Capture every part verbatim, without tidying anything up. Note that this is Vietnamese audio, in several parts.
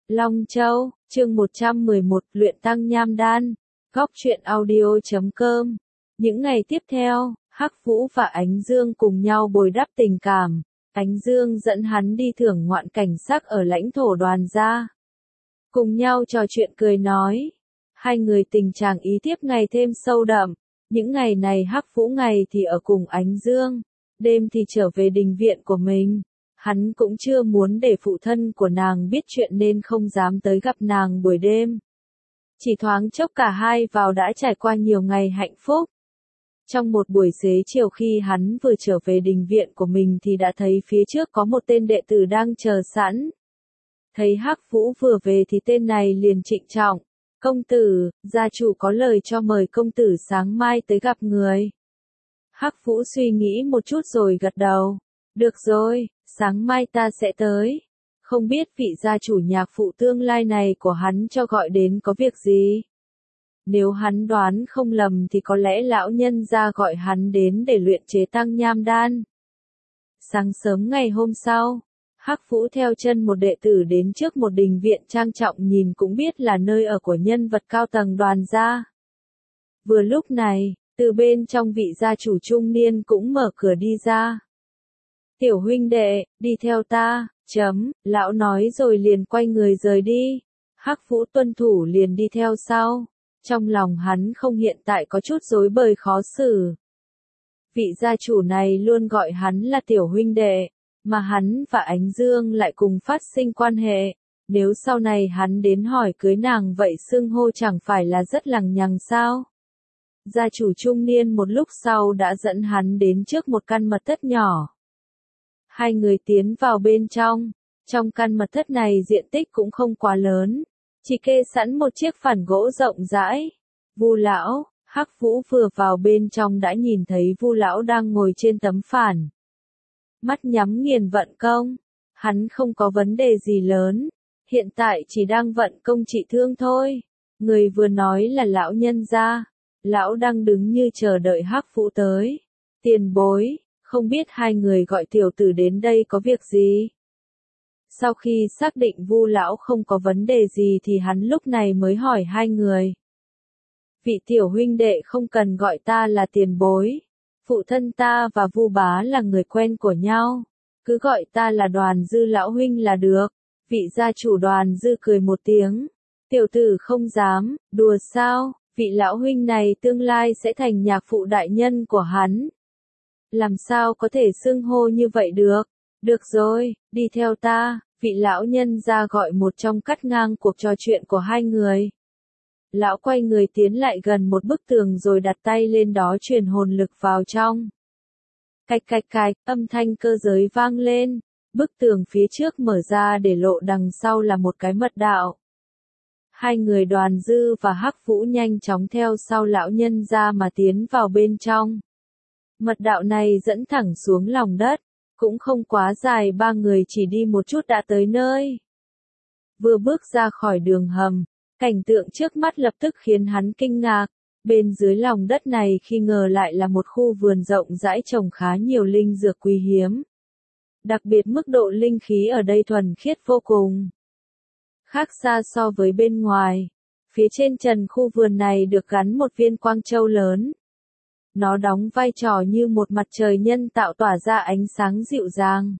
Long Châu, chương một trăm mười một, luyện tăng nham đan. Góc truyện audio chấm com. Những ngày tiếp theo, Hắc Vũ và Ánh Dương cùng nhau bồi đắp tình cảm. Ánh Dương dẫn hắn đi thưởng ngoạn cảnh sắc ở lãnh thổ Đoàn gia. Cùng nhau trò chuyện cười nói. Hai người tình chàng ý tiếp ngày thêm sâu đậm. Những ngày này Hắc Vũ ngày thì ở cùng Ánh Dương, đêm thì trở về đình viện của mình. Hắn cũng chưa muốn để phụ thân của nàng biết chuyện nên không dám tới gặp nàng buổi đêm. Chỉ thoáng chốc cả hai vào đã trải qua nhiều ngày hạnh phúc. Trong một buổi xế chiều khi hắn vừa trở về đình viện của mình thì đã thấy phía trước có một tên đệ tử đang chờ sẵn. Thấy Hắc Vũ vừa về thì tên này liền trịnh trọng. Công tử, gia chủ có lời cho mời công tử sáng mai tới gặp người. Hắc Vũ suy nghĩ một chút rồi gật đầu. Được rồi, sáng mai ta sẽ tới. Không biết vị gia chủ nhạc phụ tương lai này của hắn cho gọi đến có việc gì? Nếu hắn đoán không lầm thì có lẽ lão nhân gia gọi hắn đến để luyện chế tăng nham đan. Sáng sớm ngày hôm sau, Hắc Vũ theo chân một đệ tử đến trước một đình viện trang trọng nhìn cũng biết là nơi ở của nhân vật cao tầng Đoàn gia. Vừa lúc này, từ bên trong vị gia chủ trung niên cũng mở cửa đi ra. Tiểu huynh đệ, đi theo ta, chấm, lão nói rồi liền quay người rời đi. Hắc Vũ tuân thủ liền đi theo sau. Trong lòng hắn không hiện tại có chút rối bời khó xử. Vị gia chủ này luôn gọi hắn là tiểu huynh đệ, mà hắn và Ánh Dương lại cùng phát sinh quan hệ. Nếu sau này hắn đến hỏi cưới nàng vậy xưng hô chẳng phải là rất lằng nhằng sao? Gia chủ trung niên một lúc sau đã dẫn hắn đến trước một căn mật thất nhỏ. Hai người tiến vào bên trong. Trong căn mật thất này diện tích cũng không quá lớn, chỉ kê sẵn một chiếc phản gỗ rộng rãi. Vu lão, Hắc Vũ vừa vào bên trong đã nhìn thấy Vu lão đang ngồi trên tấm phản. Mắt nhắm nghiền vận công, hắn không có vấn đề gì lớn, hiện tại chỉ đang vận công trị thương thôi. Người vừa nói là lão nhân gia, lão đang đứng như chờ đợi Hắc Vũ tới. Tiền bối, không biết hai người gọi tiểu tử đến đây có việc gì? Sau khi xác định Vu lão không có vấn đề gì thì hắn lúc này mới hỏi hai người. Vị tiểu huynh đệ không cần gọi ta là tiền bối. Phụ thân ta và Vu bá là người quen của nhau. Cứ gọi ta là Đoàn Dư lão huynh là được. Vị gia chủ Đoàn Dư cười một tiếng. Tiểu tử không dám, đùa sao, vị lão huynh này tương lai sẽ thành nhạc phụ đại nhân của hắn. Làm sao có thể xưng hô như vậy được? Được rồi, đi theo ta, vị lão nhân gia gọi một trong cắt ngang cuộc trò chuyện của hai người. Lão quay người tiến lại gần một bức tường rồi đặt tay lên đó truyền hồn lực vào trong. Cạch cạch cạch, âm thanh cơ giới vang lên, bức tường phía trước mở ra để lộ đằng sau là một cái mật đạo. Hai người Đoàn Dư và Hắc Vũ nhanh chóng theo sau lão nhân gia mà tiến vào bên trong. Mật đạo này dẫn thẳng xuống lòng đất, cũng không quá dài, ba người chỉ đi một chút đã tới nơi. Vừa bước ra khỏi đường hầm, cảnh tượng trước mắt lập tức khiến hắn kinh ngạc. Bên dưới lòng đất này khi ngờ lại là một khu vườn rộng rãi trồng khá nhiều linh dược quý hiếm. Đặc biệt mức độ linh khí ở đây thuần khiết vô cùng. Khác xa so với bên ngoài, phía trên trần khu vườn này được gắn một viên quang châu lớn. Nó đóng vai trò như một mặt trời nhân tạo tỏa ra ánh sáng dịu dàng.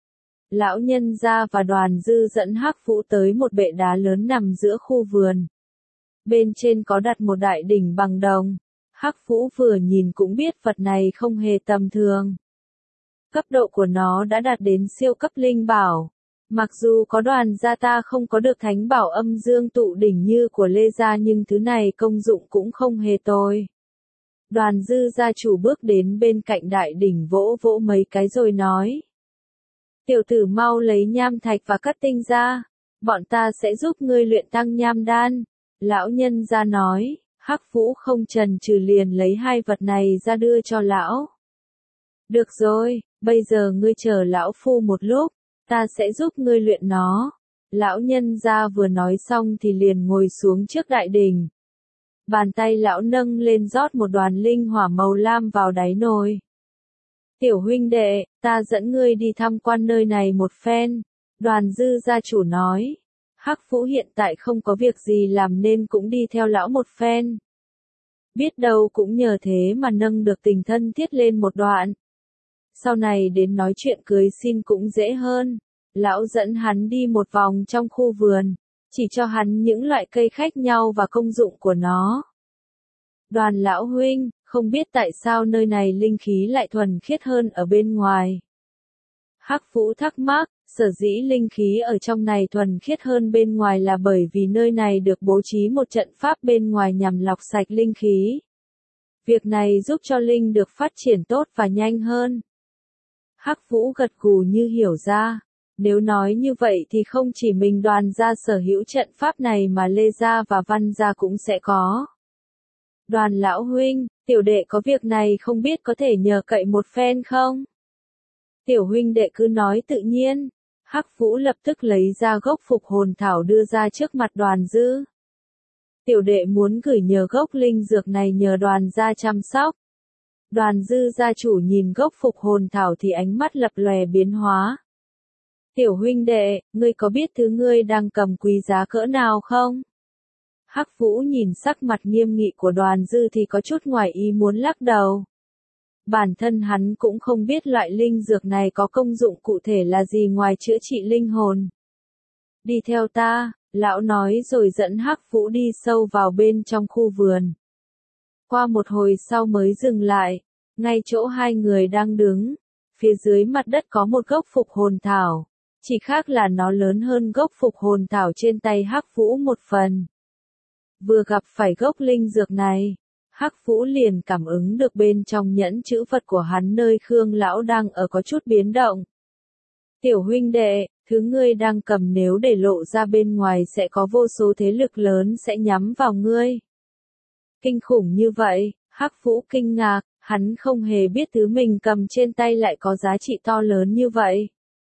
Lão nhân gia và Đoàn Dư dẫn Hắc Vũ tới một bệ đá lớn nằm giữa khu vườn. Bên trên có đặt một đại đỉnh bằng đồng. Hắc Vũ vừa nhìn cũng biết vật này không hề tầm thường. Cấp độ của nó đã đạt đến siêu cấp linh bảo. Mặc dù có Đoàn gia ta không có được thánh bảo âm dương tụ đỉnh như của Lê gia nhưng thứ này công dụng cũng không hề tồi. Đoàn Dư gia chủ bước đến bên cạnh đại đỉnh vỗ vỗ mấy cái rồi nói. Tiểu tử mau lấy nham thạch và cắt tinh ra, bọn ta sẽ giúp ngươi luyện tăng nham đan. Lão nhân gia nói, Hắc Vũ không chần chừ liền lấy hai vật này ra đưa cho lão. Được rồi, bây giờ ngươi chờ lão phu một lúc, ta sẽ giúp ngươi luyện nó. Lão nhân gia vừa nói xong thì liền ngồi xuống trước đại đỉnh. Bàn tay lão nâng lên rót một đoàn linh hỏa màu lam vào đáy nồi. Tiểu huynh đệ, ta dẫn ngươi đi tham quan nơi này một phen. Đoàn Dư gia chủ nói. Hắc Vũ hiện tại không có việc gì làm nên cũng đi theo lão một phen. Biết đâu cũng nhờ thế mà nâng được tình thân thiết lên một đoạn. Sau này đến nói chuyện cưới xin cũng dễ hơn. Lão dẫn hắn đi một vòng trong khu vườn, chỉ cho hắn những loại cây khác nhau và công dụng của nó. Đoàn lão huynh, không biết tại sao nơi này linh khí lại thuần khiết hơn ở bên ngoài. Hắc Vũ thắc mắc, sở dĩ linh khí ở trong này thuần khiết hơn bên ngoài là bởi vì nơi này được bố trí một trận pháp bên ngoài nhằm lọc sạch linh khí. Việc này giúp cho linh được phát triển tốt và nhanh hơn. Hắc Vũ gật gù như hiểu ra. Nếu nói như vậy thì không chỉ mình Đoàn gia sở hữu trận pháp này mà Lê gia và Văn gia cũng sẽ có. Đoàn lão huynh, tiểu đệ có việc này không biết có thể nhờ cậy một phen không? Tiểu huynh đệ cứ nói tự nhiên. Hắc Vũ lập tức lấy ra gốc phục hồn thảo đưa ra trước mặt Đoàn Dư. Tiểu đệ muốn gửi nhờ gốc linh dược này nhờ Đoàn gia chăm sóc. Đoàn Dư gia chủ nhìn gốc phục hồn thảo thì ánh mắt lập lòe biến hóa. Tiểu huynh đệ, ngươi có biết thứ ngươi đang cầm quý giá cỡ nào không? Hắc Vũ nhìn sắc mặt nghiêm nghị của Đoàn Dư thì có chút ngoài ý muốn lắc đầu. Bản thân hắn cũng không biết loại linh dược này có công dụng cụ thể là gì ngoài chữa trị linh hồn. Đi theo ta, lão nói rồi dẫn Hắc Vũ đi sâu vào bên trong khu vườn. Qua một hồi sau mới dừng lại, ngay chỗ hai người đang đứng, phía dưới mặt đất có một gốc phục hồn thảo, chỉ khác là nó lớn hơn gốc phục hồn thảo trên tay Hắc Vũ một phần. Vừa gặp phải gốc linh dược này, Hắc Vũ liền cảm ứng được bên trong nhẫn chữ vật của hắn nơi Khương lão đang ở có chút biến động. Tiểu huynh đệ, thứ ngươi đang cầm nếu để lộ ra bên ngoài sẽ có vô số thế lực lớn sẽ nhắm vào ngươi. Kinh khủng như vậy, Hắc Vũ kinh ngạc, hắn không hề biết thứ mình cầm trên tay lại có giá trị to lớn như vậy.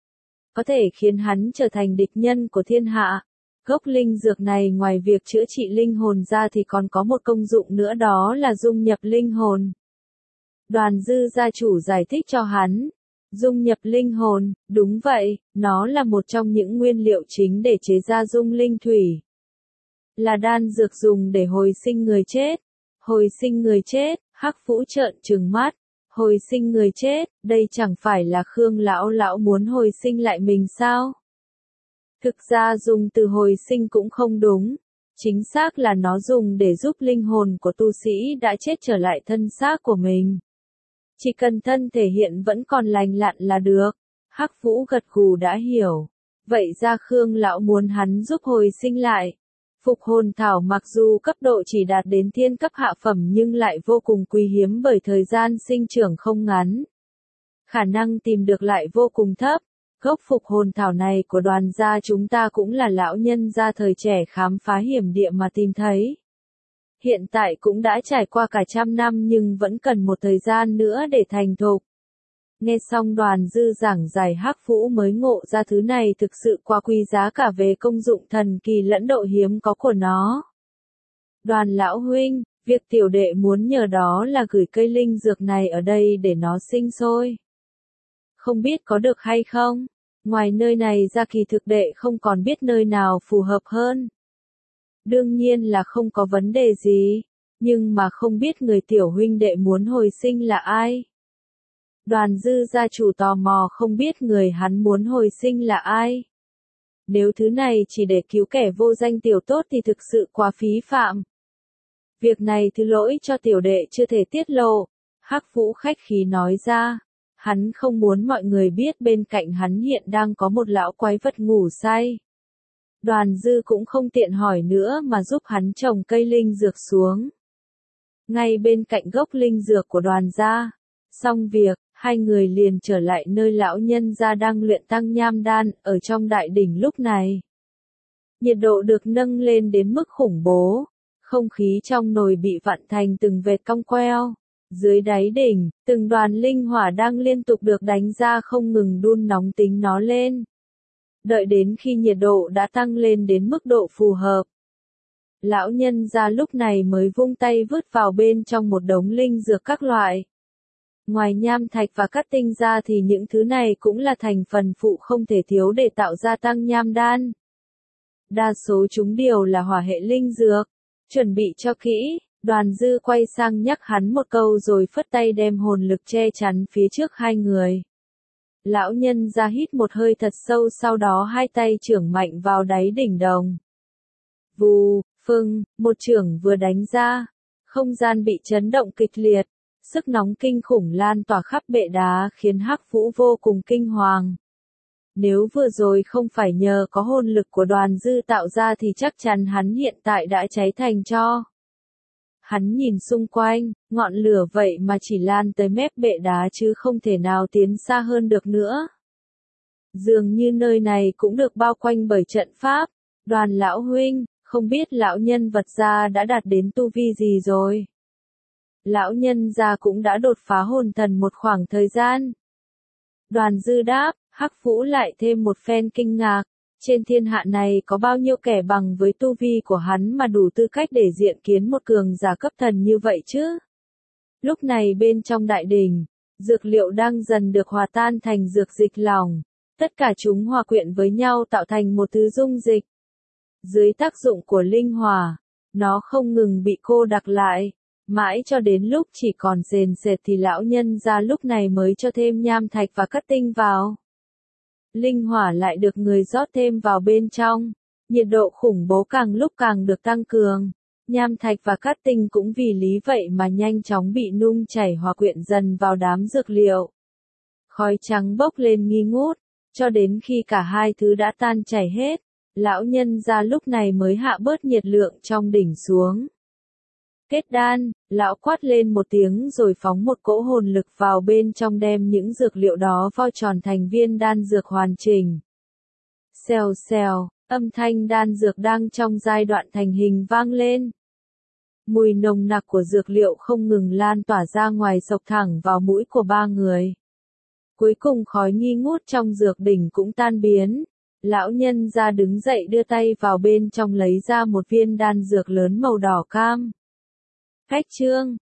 Có thể khiến hắn trở thành địch nhân của thiên hạ. Gốc linh dược này ngoài việc chữa trị linh hồn ra thì còn có một công dụng nữa đó là dung nhập linh hồn. Đoàn Dư gia chủ giải thích cho hắn. Dung nhập linh hồn, đúng vậy, nó là một trong những nguyên liệu chính để chế ra dung linh thủy. Là đan dược dùng để hồi sinh người chết. Hồi sinh người chết, Hắc Vũ trợn trừng mắt. Hồi sinh người chết, đây chẳng phải là Khương lão lão muốn hồi sinh lại mình sao? Thực ra dùng từ hồi sinh cũng không đúng. Chính xác là nó dùng để giúp linh hồn của tu sĩ đã chết trở lại thân xác của mình. Chỉ cần thân thể hiện vẫn còn lành lặn là được. Hắc Vũ gật gù đã hiểu. Vậy ra Khương lão muốn hắn giúp hồi sinh lại. Phục hồn thảo mặc dù cấp độ chỉ đạt đến thiên cấp hạ phẩm nhưng lại vô cùng quý hiếm bởi thời gian sinh trưởng không ngắn. Khả năng tìm được lại vô cùng thấp. Gốc phục hồn thảo này của Đoàn gia chúng ta cũng là lão nhân gia thời trẻ khám phá hiểm địa mà tìm thấy. Hiện tại cũng đã trải qua cả trăm năm nhưng vẫn cần một thời gian nữa để thành thục. Nghe xong Đoàn Dư giảng giải Hắc Vũ mới ngộ ra thứ này thực sự quá quý giá cả về công dụng thần kỳ lẫn độ hiếm có của nó. Đoàn lão huynh, việc tiểu đệ muốn nhờ đó là gửi cây linh dược này ở đây để nó sinh sôi. Không biết có được hay không? Ngoài nơi này ra kỳ thực đệ không còn biết nơi nào phù hợp hơn. Đương nhiên là không có vấn đề gì, nhưng mà không biết người tiểu huynh đệ muốn hồi sinh là ai. Đoàn Dư gia chủ tò mò không biết người hắn muốn hồi sinh là ai. Nếu thứ này chỉ để cứu kẻ vô danh tiểu tốt thì thực sự quá phí phạm. Việc này thứ lỗi cho tiểu đệ chưa thể tiết lộ. Hắc Vũ khách khí nói ra. Hắn không muốn mọi người biết bên cạnh hắn hiện đang có một lão quái vật ngủ say. Đoàn Dư cũng không tiện hỏi nữa mà giúp hắn trồng cây linh dược xuống. Ngay bên cạnh gốc linh dược của Đoàn gia. Xong việc, hai người liền trở lại nơi lão nhân gia đang luyện tăng nham đan ở trong đại đỉnh lúc này. Nhiệt độ được nâng lên đến mức khủng bố. Không khí trong nồi bị vặn thành từng vệt cong queo. Dưới đáy đỉnh, từng đoàn linh hỏa đang liên tục được đánh ra không ngừng đun nóng tính nó lên. Đợi đến khi nhiệt độ đã tăng lên đến mức độ phù hợp. Lão nhân gia lúc này mới vung tay vứt vào bên trong một đống linh dược các loại. Ngoài nham thạch và cát tinh ra thì những thứ này cũng là thành phần phụ không thể thiếu để tạo ra tăng nham đan. đa số chúng đều là hỏa hệ linh dược. Chuẩn bị cho kỹ, Đoàn Dư quay sang nhắc hắn một câu rồi phất tay đem hồn lực che chắn phía trước hai người. Lão nhân ra hít một hơi thật sâu, sau đó hai tay chưởng mạnh vào đáy đỉnh đồng. Vù, phừng, một chưởng vừa đánh ra, không gian bị chấn động kịch liệt, sức nóng kinh khủng lan tỏa khắp bệ đá khiến Hắc Vũ vô cùng kinh hoàng. Nếu vừa rồi không phải nhờ có hồn lực của Đoàn Dư tạo ra thì chắc chắn hắn hiện tại đã cháy thành tro. Hắn nhìn xung quanh, ngọn lửa vậy mà chỉ lan tới mép bệ đá chứ không thể nào tiến xa hơn được nữa. Dường như nơi này cũng được bao quanh bởi trận pháp. Đoàn lão huynh, không biết lão nhân vật gia đã đạt đến tu vi gì rồi? Lão nhân gia cũng đã đột phá hồn thần một khoảng thời gian. Đoàn Dư đáp, Hắc Vũ lại thêm một phen kinh ngạc. Trên thiên hạ này có bao nhiêu kẻ bằng với tu vi của hắn mà đủ tư cách để diện kiến một cường giả cấp thần như vậy chứ? Lúc này bên trong đại đình, dược liệu đang dần được hòa tan thành dược dịch lỏng. Tất cả chúng hòa quyện với nhau tạo thành một thứ dung dịch. Dưới tác dụng của linh hỏa, nó không ngừng bị cô đặc lại. Mãi cho đến lúc chỉ còn sền sệt thì lão nhân ra lúc này mới cho thêm nham thạch và cát tinh vào. Linh hỏa lại được người rót thêm vào bên trong, nhiệt độ khủng bố càng lúc càng được tăng cường. Nham thạch và cát tinh cũng vì lý vậy mà nhanh chóng bị nung chảy hòa quyện dần vào đám dược liệu. Khói trắng bốc lên nghi ngút, cho đến khi cả hai thứ đã tan chảy hết, lão nhân ra lúc này mới hạ bớt nhiệt lượng trong đỉnh xuống. Kết đan, lão quát lên một tiếng rồi phóng một cỗ hồn lực vào bên trong đem những dược liệu đó vo tròn thành viên đan dược hoàn chỉnh. Xèo xèo, âm thanh đan dược đang trong giai đoạn thành hình vang lên. Mùi nồng nặc của dược liệu không ngừng lan tỏa ra ngoài sộc thẳng vào mũi của ba người. Cuối cùng khói nghi ngút trong dược đỉnh cũng tan biến. Lão nhân ra đứng dậy đưa tay vào bên trong lấy ra một viên đan dược lớn màu đỏ cam. Khách chương,